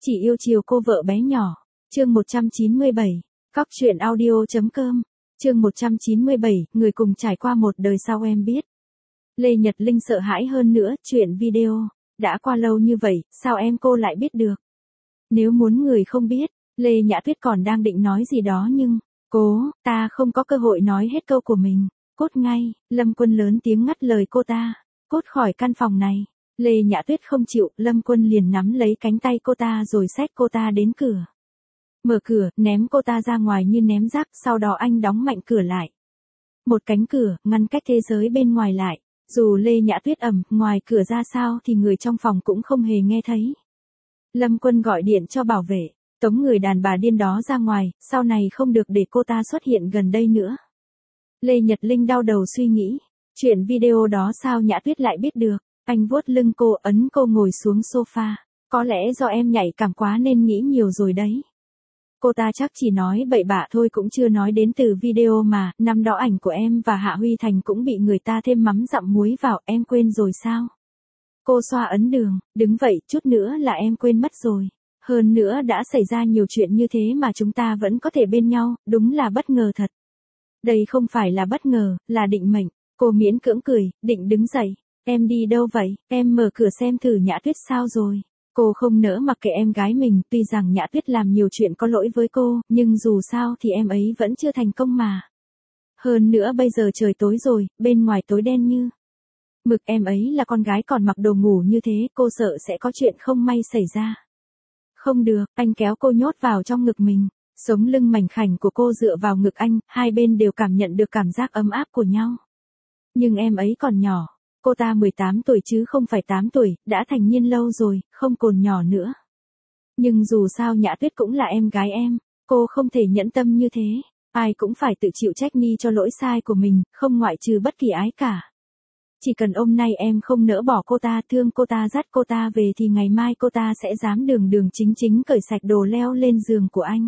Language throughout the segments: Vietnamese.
Chỉ yêu chiều cô vợ bé nhỏ. Chương 197. Cóc truyện audio.com. Chương 197, người cùng trải qua một đời sao em biết. Lê Nhật Linh sợ hãi hơn nữa, chuyện video. Đã qua lâu như vậy, sao cô lại biết được? Nếu muốn người không biết, Lê Nhã Tuyết còn đang định nói gì đó nhưng, ta không có cơ hội nói hết câu của mình. Cút ngay, Lâm Quân lớn tiếng ngắt lời cô ta. Cút khỏi căn phòng này. Lê Nhã Tuyết không chịu, Lâm Quân liền nắm lấy cánh tay cô ta rồi xách cô ta đến cửa. Mở cửa, ném cô ta ra ngoài như ném rác, sau đó anh đóng mạnh cửa lại. Một cánh cửa, ngăn cách thế giới bên ngoài lại. Dù Lê Nhã Tuyết ngoài cửa ra sao thì người trong phòng cũng không hề nghe thấy. Lâm Quân gọi điện cho bảo vệ, tống người đàn bà điên đó ra ngoài, sau này không được để cô ta xuất hiện gần đây nữa. Lê Nhật Linh đau đầu suy nghĩ, chuyện video đó sao Nhã Tuyết lại biết được. Anh vuốt lưng cô, ấn cô ngồi xuống sofa. Có lẽ do em nhạy cảm quá nên nghĩ nhiều rồi đấy. Cô ta chắc chỉ nói bậy bạ thôi, cũng chưa nói đến từ video mà, năm đó ảnh của em và Hạ Huy Thành cũng bị người ta thêm mắm dặm muối vào, em quên rồi sao? Cô xoa ấn đường, đứng vậy, chút nữa là em quên mất rồi. Hơn nữa đã xảy ra nhiều chuyện như thế mà chúng ta vẫn có thể bên nhau, đúng là bất ngờ thật. Đây không phải là bất ngờ, là định mệnh. Cô miễn cưỡng cười, định đứng dậy. Em đi đâu vậy? Em mở cửa xem thử Nhã Tuyết sao rồi. Cô không nỡ mặc kệ em gái mình, tuy rằng Nhã Tuyết làm nhiều chuyện có lỗi với cô, nhưng dù sao thì em ấy vẫn chưa thành công mà. Hơn nữa bây giờ trời tối rồi, bên ngoài tối đen như mực, em ấy là con gái còn mặc đồ ngủ như thế, cô sợ sẽ có chuyện không may xảy ra. Không được, anh kéo cô nhốt vào trong ngực mình. Sống lưng mảnh khảnh của cô dựa vào ngực anh, hai bên đều cảm nhận được cảm giác ấm áp của nhau. Nhưng em ấy còn nhỏ. Cô ta 18 tuổi chứ không phải 8 tuổi, đã thành niên lâu rồi, không còn nhỏ nữa. Nhưng dù sao Nhã Tuyết cũng là em gái em, cô không thể nhẫn tâm như thế. Ai cũng phải tự chịu trách nhiệm cho lỗi sai của mình, không ngoại trừ bất kỳ ai cả. Chỉ cần hôm nay em không nỡ bỏ cô ta, thương cô ta, dắt cô ta về thì ngày mai cô ta sẽ dám đường chính chính cởi sạch đồ leo lên giường của anh.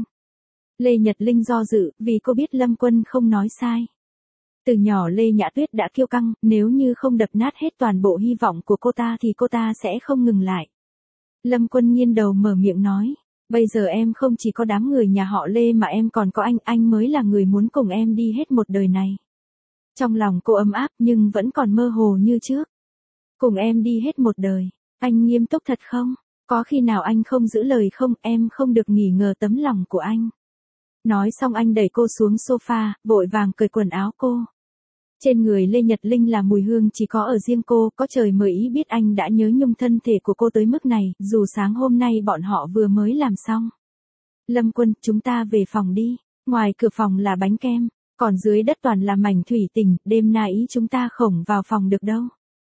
Lê Nhật Linh do dự, vì cô biết Lâm Quân không nói sai. Từ nhỏ Lê Nhã Tuyết đã kiêu căng, nếu như không đập nát hết toàn bộ hy vọng của cô ta thì cô ta sẽ không ngừng lại. Lâm Quân nghiêng đầu mở miệng nói, bây giờ em không chỉ có đám người nhà họ Lê mà em còn có anh mới là người muốn cùng em đi hết một đời này. Trong lòng cô ấm áp nhưng vẫn còn mơ hồ như trước. Cùng em đi hết một đời, anh nghiêm túc thật không? Có khi nào anh không giữ lời không? Em không được nghỉ ngờ tấm lòng của anh. Nói xong anh đẩy cô xuống sofa, vội vàng cởi quần áo cô. Trên người Lê Nhật Linh là mùi hương chỉ có ở riêng cô, có trời mới ý biết anh đã nhớ nhung thân thể của cô tới mức này, dù sáng hôm nay bọn họ vừa mới làm xong. Lâm Quân, chúng ta về phòng đi, ngoài cửa phòng là bánh kem, còn dưới đất toàn là mảnh thủy tinh, đêm nay chúng ta không vào phòng được đâu.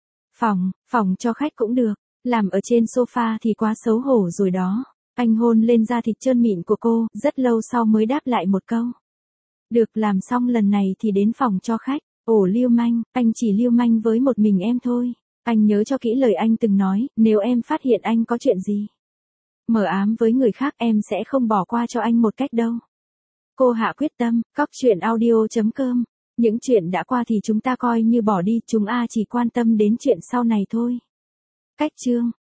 Phòng cho khách cũng được, làm ở trên sofa thì quá xấu hổ rồi đó. Anh hôn lên da thịt trơn mịn của cô, rất lâu sau mới đáp lại một câu. Được, làm xong lần này thì đến phòng cho khách. Ồ lưu manh, anh chỉ lưu manh với một mình em thôi. Anh nhớ cho kỹ lời anh từng nói, nếu em phát hiện anh có chuyện gì mờ ám với người khác em sẽ không bỏ qua cho anh một cách đâu. Cô hạ quyết tâm, cóc truyện audio.com. Những chuyện đã qua thì chúng ta coi như bỏ đi, chúng chỉ quan tâm đến chuyện sau này thôi. Cách chương.